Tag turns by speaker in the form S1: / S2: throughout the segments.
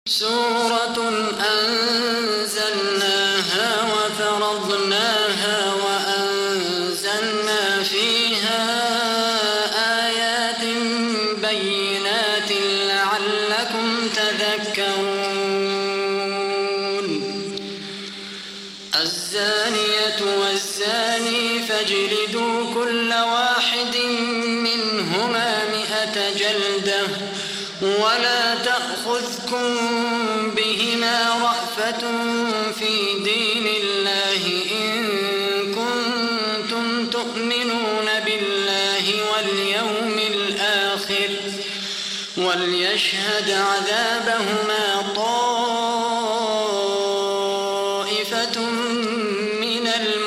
S1: سورة أنزلناها وفرضناها وأنزلنا فيها آيات بينات لعلكم تذكرون. الزانية والزاني فاجلدوا كل واحد منهما 100 جلدة ولا تأخذكم بهما رأفة في دين الله إن كنتم تؤمنون بالله واليوم الآخر وليشهد عذابهما طائفة من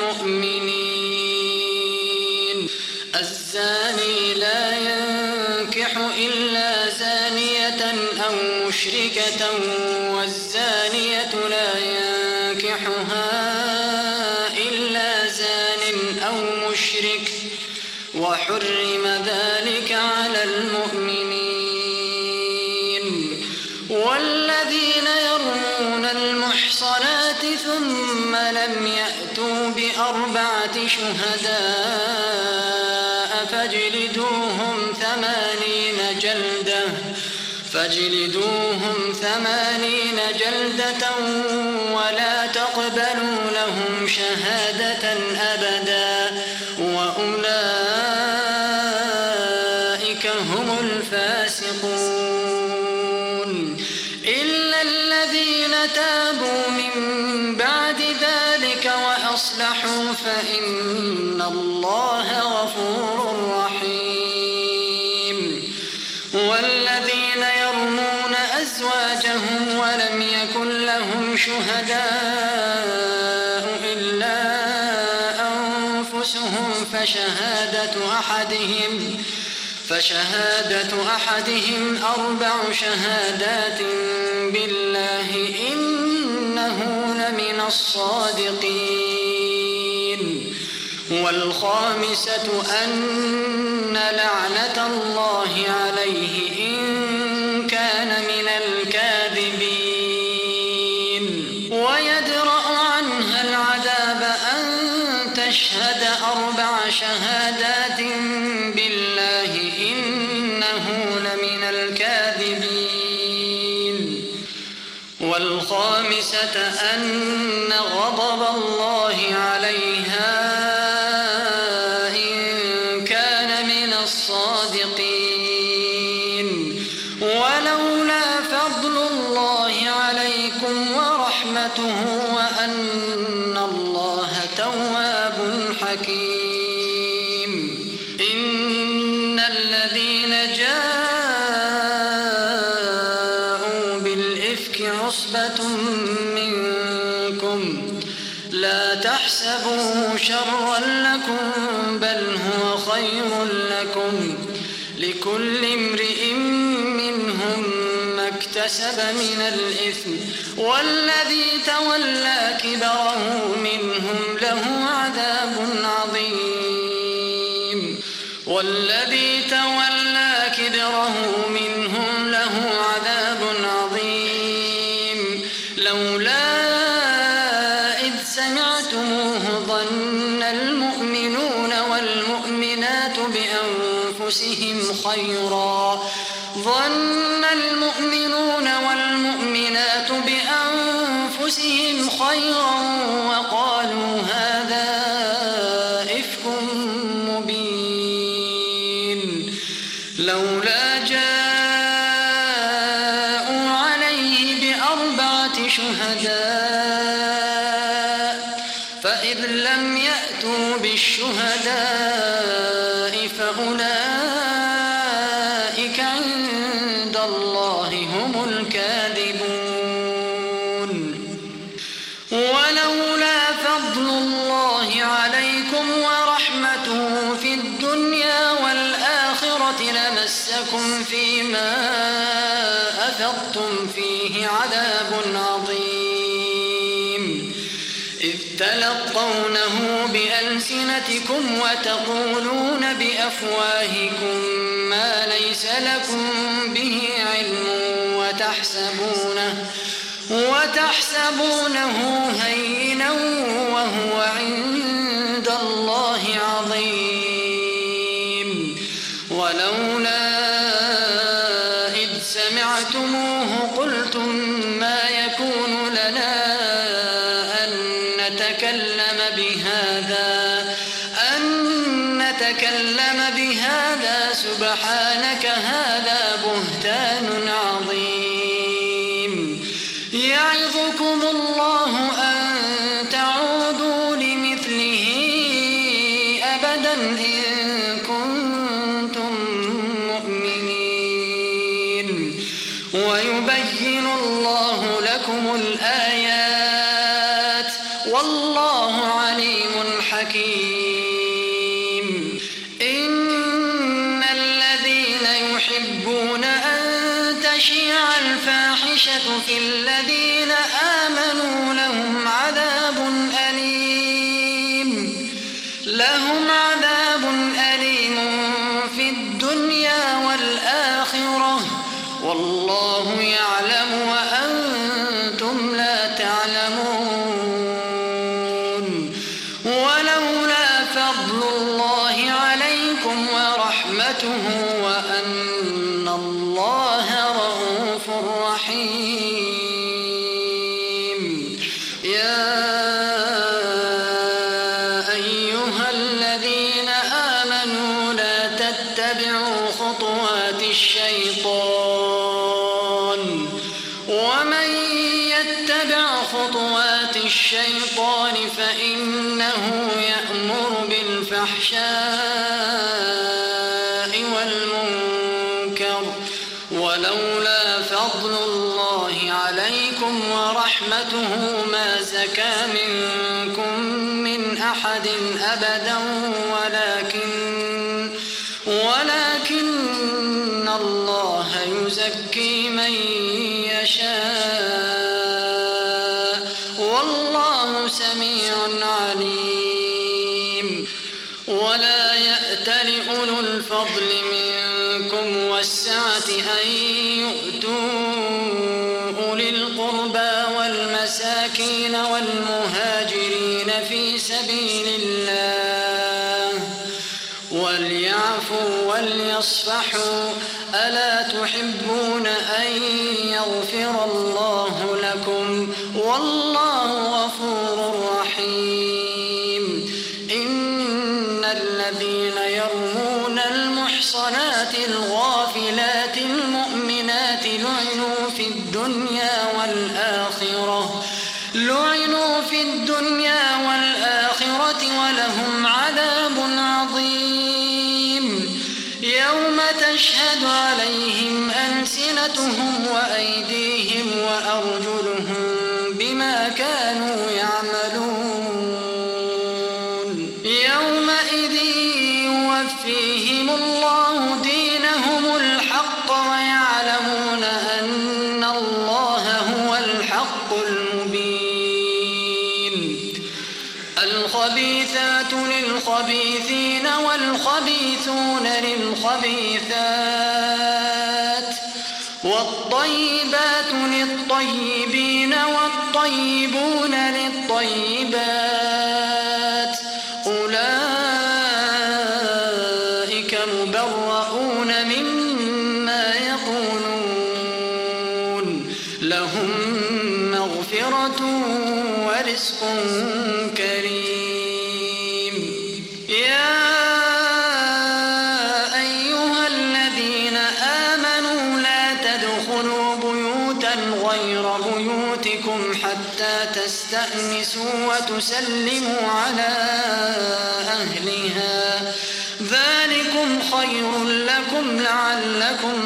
S1: المؤمنين. الزاني لا ينكح إلا زانية أو مشركة والزانية لا ينكحها إلا زان أو مشرك وحرم ذلك على المؤمنين. والذين يرمون المحصنات ثم لم يأتوا ب4 شهداء فاجلدوهم 80 جلدة ولا تقبلوا لهم شهادة أبدا وأولئك هم الفاسقون. إلا الذين تابوا من بعد ذلك وأصلحوا فإن الله غفور رحيم. والذين يرمون أزواجهم ولم يكن لهم شهداء إلا أنفسهم فشهادة أحدهم 4 شهادات بالله إنه لمن الصادقين. والخامسة أن لعنة الله عليه إن كان من الكاذبين. ويدرأ عنها العذاب أن تشهد 4 شهادات بالله إنه لمن الكاذبين. والخامسة أن غضب الله عليها إن كان من الصادقين. ولولا فضل الله عليكم ورحمته وأن الله تواب حكيم. إن الذين جاءوا بالإفك عصبة منكم لا تحسبوه شرا لكم بل هو خير لكم لكل امرئ منهم ما اكتسب من الإثم والذي تولى كبره منهم له عذاب عظيم. لولا إذ سمعتموه ظن المؤمنون والمؤمنات بأنفسهم خيرا وقالوا هذا إفك مبين. لولا جاءوا عليه ب4 شهداء فإذ لم يأتوا بالشهداء فأولئك عند الله هم الكاذبون. ولولا فضل الله عليكم ورحمته في الدنيا والآخرة لمسكم فيما أفضتم فيه عذاب عظيم. إذ تلقونه بألسنتكم وتقولون بأفواهكم ما ليس لكم به علم وتحسبونه هينا وهو عند الله عظيم ولولا إذ سمعتموه قلتم ما يكون لنا أن نتكلم بهذا سبحانك هذا بهتان عظيم يعظكم الله أن تعودوا لمثله أبدا إن كنتم مؤمنين ويبين الله لكم الآيات والله عليم حكيم إن الذين يحبون أن تشيع الفاحشة في الذين آمنوا لهم عذاب أليم في الدنيا والآخرة والله يعلم وأنتم لا تعلمون ولولا فضل الله عليكم ورحمته وأن الله رؤوف رحيم يا أيها الذين آمنوا لا تتبعوا خطوات الشيطان ومن يتبع خطوات الشيطان فإنه يأمر بالفحشاء والمنكر ولولا فضل الله عليكم ورحمته ما زكى منكم من أحد أبدا ولكن الله يزكي من يشاء والله سميع عليم ولا يأتل أولو الفضل منكم والسعة أن يؤتوا أولي القربى والمساكين والمهاجرين في سبيل الله وليعفوا وليصفحوا ألا تحبون أن يغفر الله لكم والله غفور رحيم إن الذين يرمون المحصنات الغافلات المؤمنات لعنوا في الدنيا والآخرة ولهم عذاب عظيم يوم تشهد عليهم ألسنتهم وأيديهم وأرجلهم بما كانوا يعملون يومئذ يوفيهم الله دينهم الحق ويعلمون أن الله هو الحق المبين الخبيثات للخبيثين والخبيثون للخبيثات والطيبات للطيبين والطيبون للطيبات أولئك مبرؤون مما يقولون لهم مغفرة ورزق كريم يا أيها الذين آمنوا لا تدخلوا بيوتا غير بيوتكم حتى تستأنسوا وتسلموا على أهلها ذلكم خير لكم لعلكم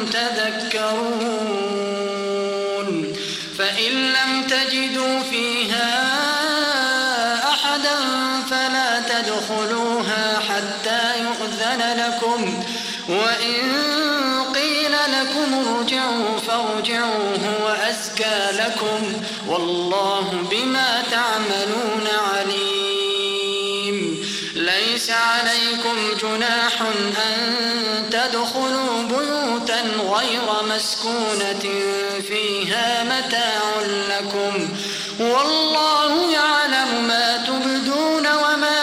S1: تذكرون فإن لم تجدوا فيها أحدا فلا تدخلوها حتى يؤذن لكم وإن قيل لكم ارجعوا فارجعوا هو أزكى لكم والله بما تعملون عليم ليس عليكم جناح أن تدخلوا بيوتا غير مسكونة فيها متاع لكم والله يعلم ما تبدون وما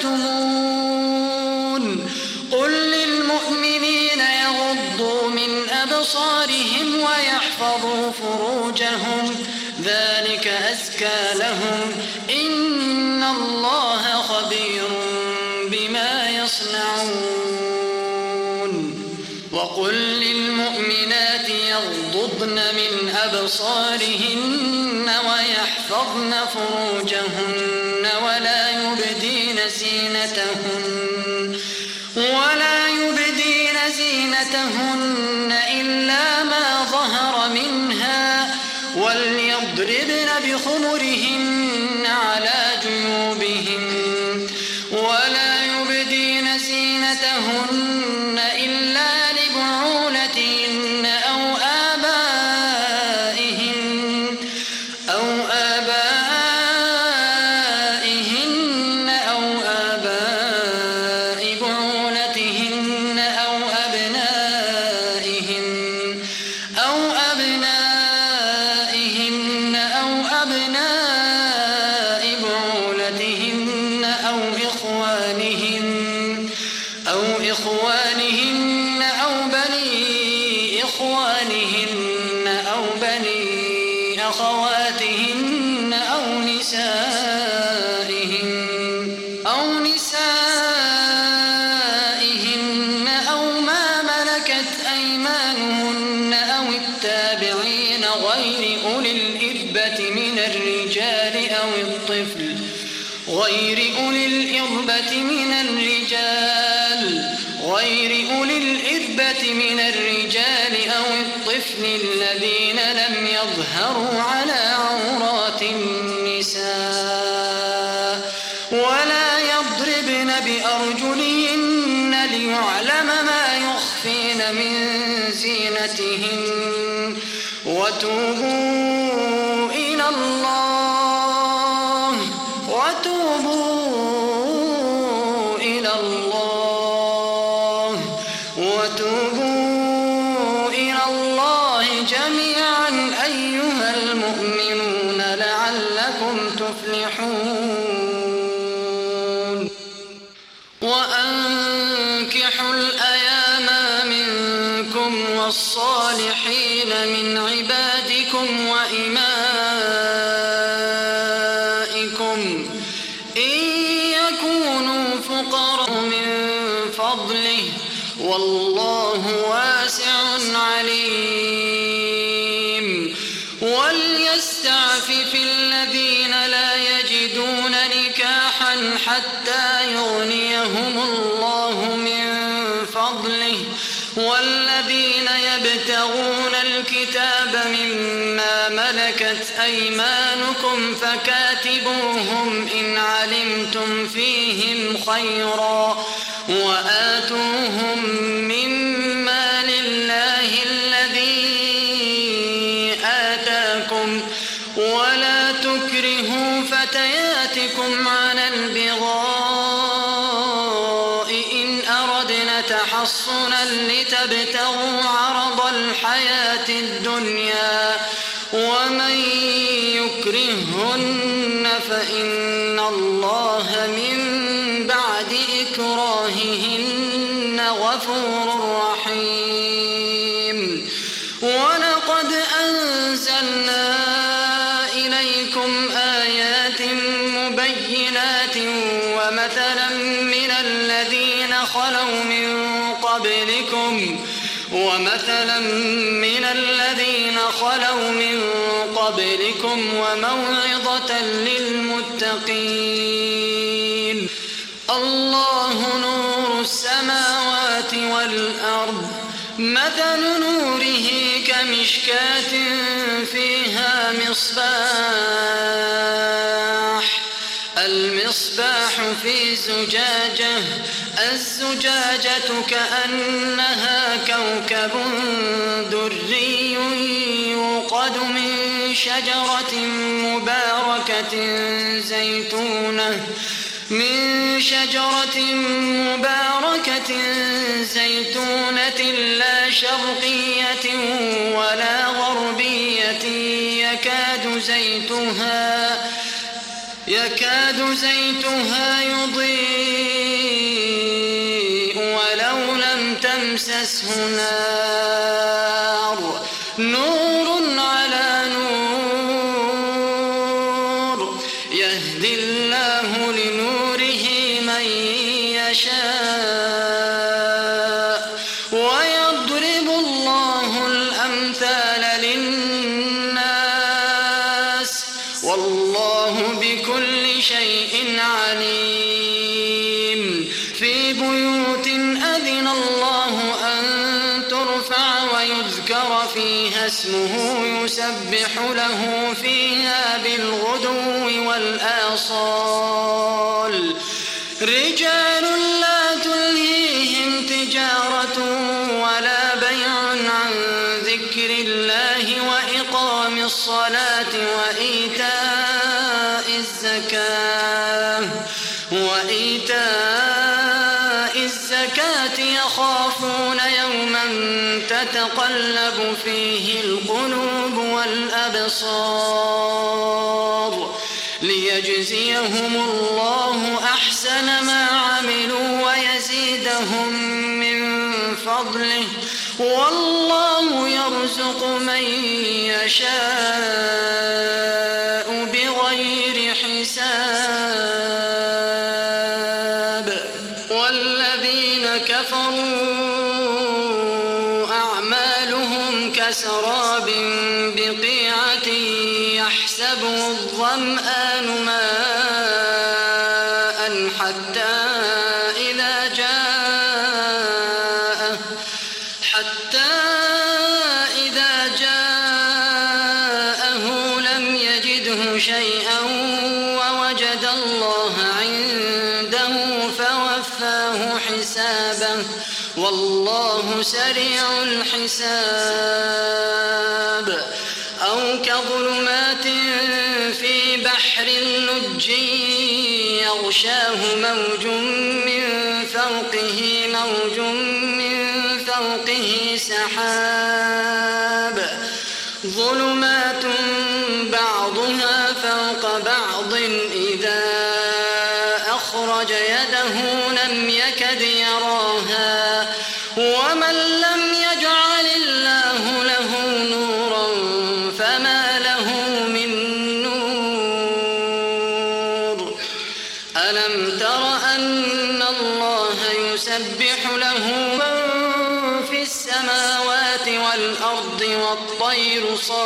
S1: تكتمون قل للمؤمنين يغضوا من أبصارهم ويحفظوا فروجهم ذلك أزكى لهم إن الله خبير بما يصنعون وقل للمؤمنات يغضضن من أبصارهن ويحفظن فروجهن ولا يبدين زينتهن إلا ما ظهر منها وليضربن بخمرهن على جيوبهن ولا يبدين زينتهن إلا لبعولتهن أو آبائهن أو آباء بعولتهن أو أبنائهن أو أبناء بعولتهن أو إخوانهن أو بني إخوانهن أو بني أخواتهن أو نسائهن أو ما ملكت أيمانهن أو التابعين غير أولي الإربة من الرجال أو الطفل الذين لم يظهروا على عورات النساء ولا يضربن بأرجلهن ليعلم ما يخفين من زينتهن وتوبوا إلى الله جميعا أيها المؤمنون لعلكم تفلحون وأنكحوا الأيام منكم والصالحين من عبادكم وإمائكم إن يكونوا فقراء من فضله والله واسع عليم وليستعفف الذين لا يجدون نكاحا حتى يغنيهم الله من فضله والذين يبتغون الكتاب مما ملكت أيمانكم فكاتبوهم إن علمتم فيهم خيرا وآتوهم مما لله الذي آتاكم ولا تكرهوا فتياتكم على البغاء إن أردنا تحصنا لتبتغوا عرض الحياة الدنيا ومن يكرهن فإن الله من بعد إكراههن غفور رحيم ولقد أنزلنا إليكم آيات مبينات ومثلا من الذين خلوا من قبلكم وموعظة للمتقين الله نور السماوات والأرض مثل نوره كمشكاة فيها المصباح في زجاجة الزجاجة كأنها كوكب دري يوقد من شجرة مباركة من شجرة مباركة زيتونة لا شرقية ولا غربية يكاد زيتها يضيء ولو لم تمسسه نار نور على نور يهدي الله لنوره من يشاء ويضرب الله الأمثال للناس والله بكل شيء عليم في بيوت أذن الله أن ترفع ويذكر فيها اسمه يسبح له فيها بالغدو والآصال رجال لا تلهيهم تجارة ولا بيع عن ذكر الله وإقام الصلاة وإيتاء الزكاة يخافون يوما تتقلب فيه القلوب والأبصار ليجزيهم الله أحسن ما عملوا ويزيدهم من فضله والله يرزق من يشاء بغير حساب والذين كفروا أعمالهم كسراب بقيعة يحسبه الظمآن ماء حتى إذا جاءه لم يجده شيئا ووجد الله عنده فوفاه حسابه والله سريع الحساب أو كظلمات في بحر لج يغشاه موج من فوقه سحاب ظلمات بعضها فوق بعض إذا أخرج يده لم يكد يراها ومن لم يجعل الله له نورا فما له من نور ألم تر أن الله يسبح له من في السماوات والأرض والطير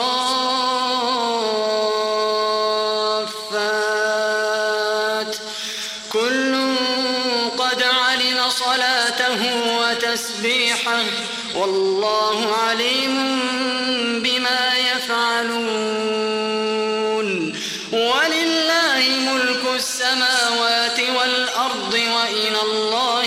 S1: صافات كل قد علم صلاته وتسبيحه والله عليم بما يفعلون ولله ملك السماوات والأرض وإلى الله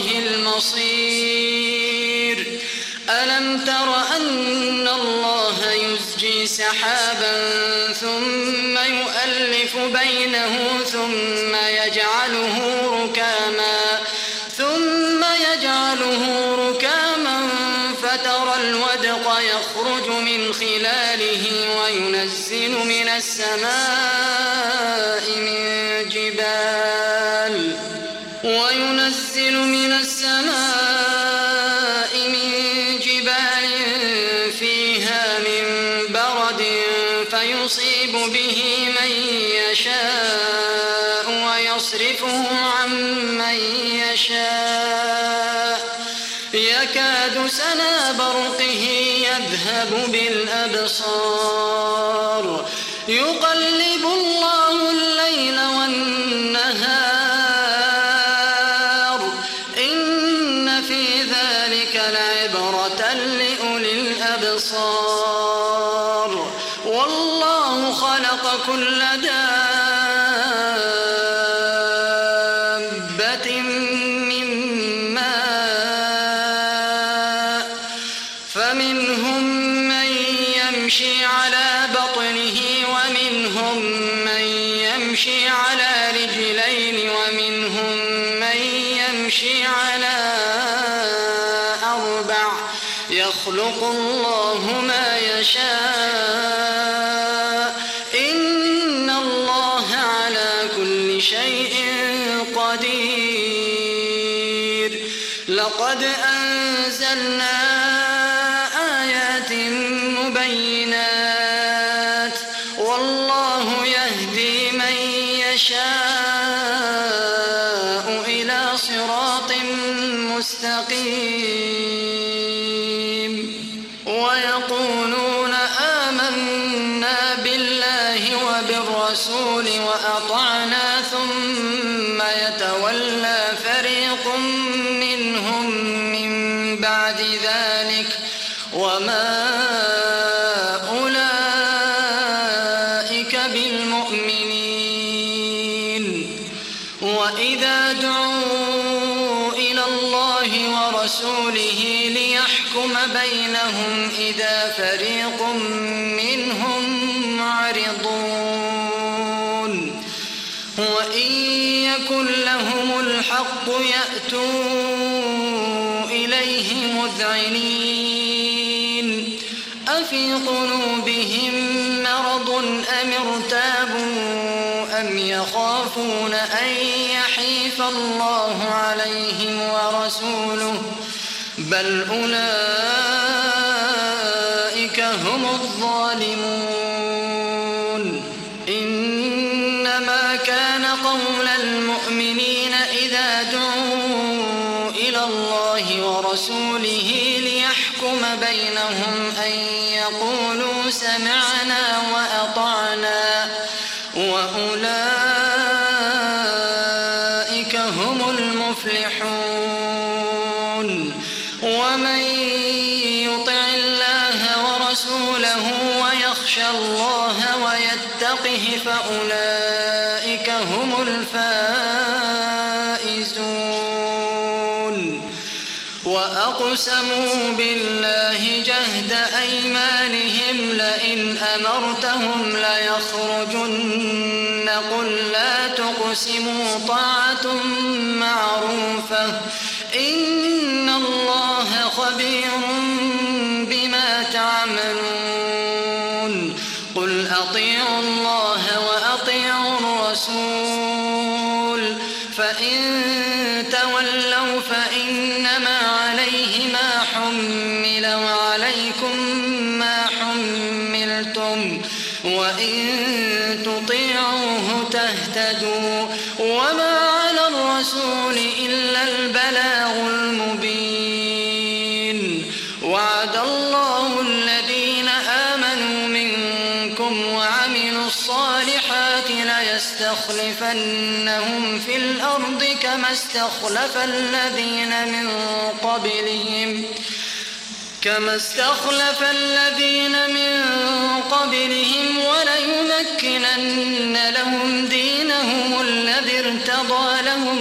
S1: المصير ألم تر أن الله يزجي سحابا ثم يؤلف بينه ثم يجعله ركاما فترى الودق يخرج من خلاله وينزل من السماء من جبال فيها من برد فيصيب به من يشاء ويصرفه عن من يشاء يكاد سنا برقه يذهب بالأبصار يقلب الله الليل والنهار إن في ذلك لعبرة لأولي الأبصار والله خلق كل دابة من ماء فمنهم من يمشي على بطنه ومنهم من يمشي على رجلين ومنهم يخلق الله ما يشاء إن الله على كل شيء قدير. لقد أنزلنا آيات مبينات والله يهدي من يشاء إلى صراط مستقيم. ويقولون آمنا بالله وبالرسول وأطعنا ثم يتولى فريق منهم من بعد ذلك وما أولئك بالمؤمنين. وإذا دعوا إلى الله ورسوله ليحكم بينهم إذا فريق منهم معرضون. وإن يكن لهم الحق يأتوا إليه مذعنين. أفي قلوبهم مرض أم ارتابوا أم يخافون أن يحيف الله عليهم ورسوله بل أولئك هم الظالمون. إنما كان قول المؤمنين إذا دعوا إلى الله ورسوله ليحكم بينهم أن يقولوا سمعنا وأطعنا وأولئك هم المفلحون. ومن يطع الله ورسوله ويخشى الله ويتقه فأولئك هم الفائزون. وأقسموا بالله جهد أيمانهم لئن أمرتهم ليخرجن قل لا تقسموا طاعة معروفة إن الله خبير بما تعملون. قل أطيعوا الله وأطيعوا الرسول فإن تولوا فإنما عليه ما حمل وعليكم ما حملتم وإن تطيعوه تهتدوا وما على الرسول إلا البلاغ المبين. وعد الله الذين آمنوا منكم وعملوا الصالحات ليستخلفنهم في الأرض كما استخلف الذين من قبلهم وليمكنن لهم دينهم الذي ارتضى لهم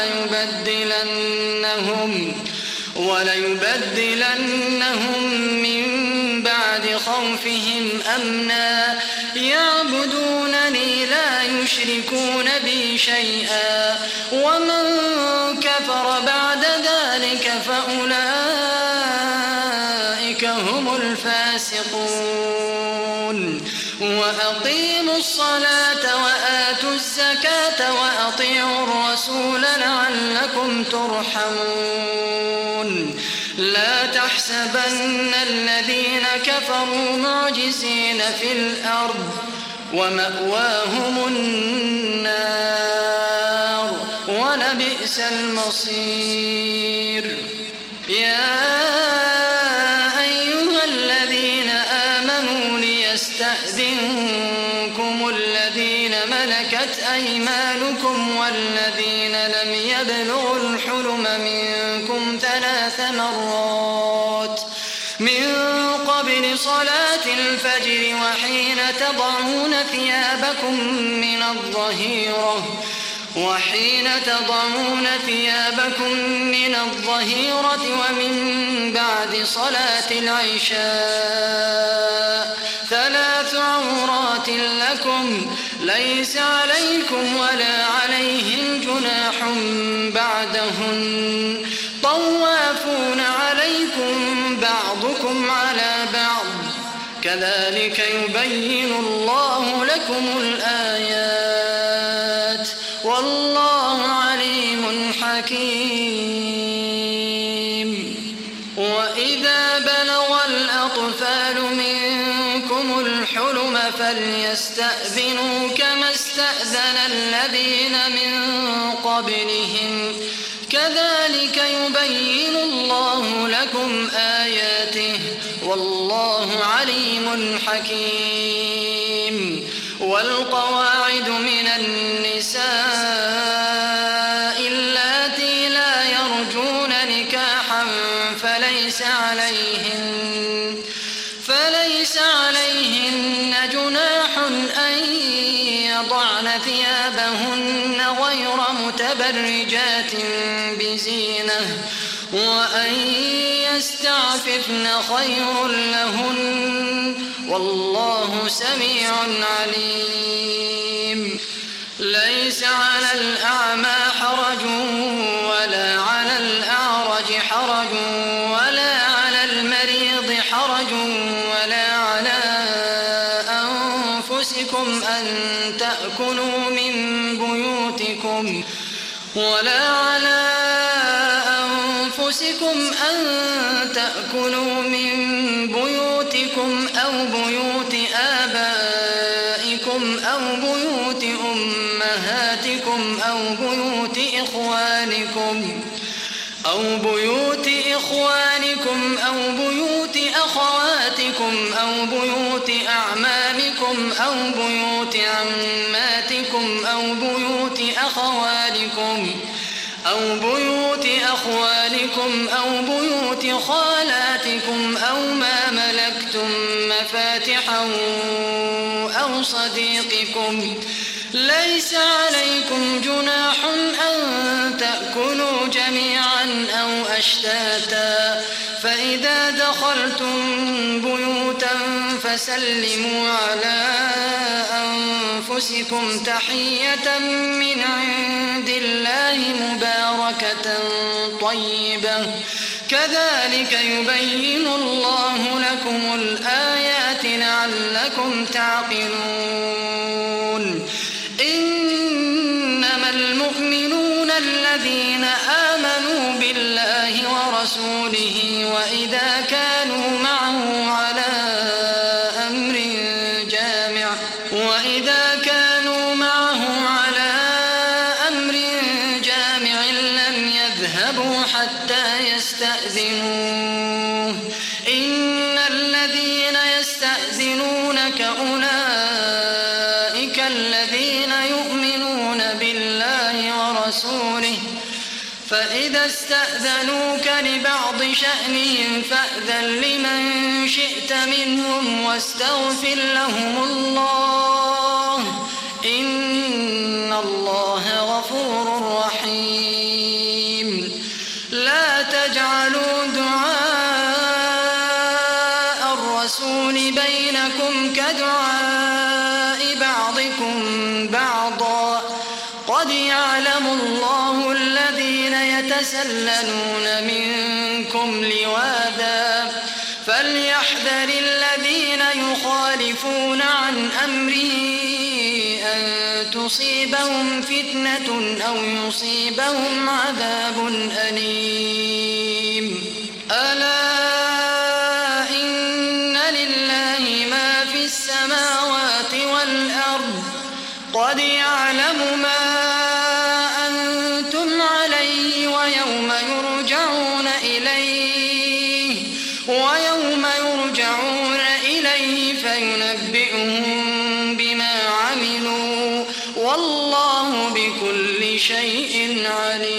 S1: وليبدلنهم من بعد خوفهم أمنا يعبدونني لا يشركون بي شيئا ومن كفر بعد ذلك فأولئك هم الفاسقون. وأقيموا الصلاة وآتوا الزكاة وأطيعوا الرسول لعلكم ترحمون. لا تحسبن الذين كفروا معجزين في الأرض ومأواهم النار ولبئس المصير. يا أيها الذين آمنوا ليستأذنكم الذين ملكت أيمانكم والذين لم يبلغوا الحلم منكم 3 مرات من قبل صلاة الفجر وحين تضعون ثيابكم من الظهيرة ومن بعد صلاة العشاء 3 عورات لكم ليس عليكم ولا عليهم جناح بعدهن طوافون عليكم بعضكم على بعض كذلك يبين الله لكم الآيات والله عليم حكيم. وإذا بلغ الأطفال منكم الحلم فليستأذنوا كما استأذن الذين من قبلهم كذلك يبين الله لكم آياته والله عليم حكيم. والقواعد من النساء اللاتي لا يرجون نكاحا فليس عليهن جناح أن يضعن ثيابهن غير متبرجات بزينة وأن يستعففن خير لهن والله سميع عليم. ليس على الأعمى حرج ولا على الأعرج حرج ولا على المريض حرج ولا على أنفسكم أن تأكلوا من بيوتكم أو بيوت آبائكم أو بيوت أمهاتكم أو بيوت إخوانكم أو بيوت أخواتكم أو بيوت أعمامكم أو بيوت عماتكم أو بيوت أخوالكم أو بيوت خالاتكم أو ما ملكتم مفاتحه أو صديقكم. ليس عليكم جناح أن تأكلوا جميعا أو أشتاتا فإذا دخلتم بيوتا فسلموا على أنفسكم تحية من عند الله مباركة طيبة كذلك يبين الله لكم الآيات لعلكم تعقلون. إنما المؤمنون الذين آمنوا بالله ورسوله وإذا كانوا معه على أمر جامع لم يذهبوا حتى يستأذنوه. إن الذين يستأذنونك أولئك الذين يؤمنون بالله ورسوله فإذا استأذنوك لبعض شأنهم فأذن لمن شئت منهم واستغفر لهم الله إن الله غفور رحيم. لا تجعلوا دعاء الرسول بينكم كدعاء بعضكم بعضا قد يعلم الله الذين يتسللون منكم لواذا فليحذر الذين يخالفون عن أمره أن تصيبهم فتنة أو يصيبهم عذاب أليم. ألا إن لله ما في السماوات والأرض قد يعلم ما أنتم عليه ويوم يرجعون إليه فينبئهم بما عملوا والله بكل شيء عليم.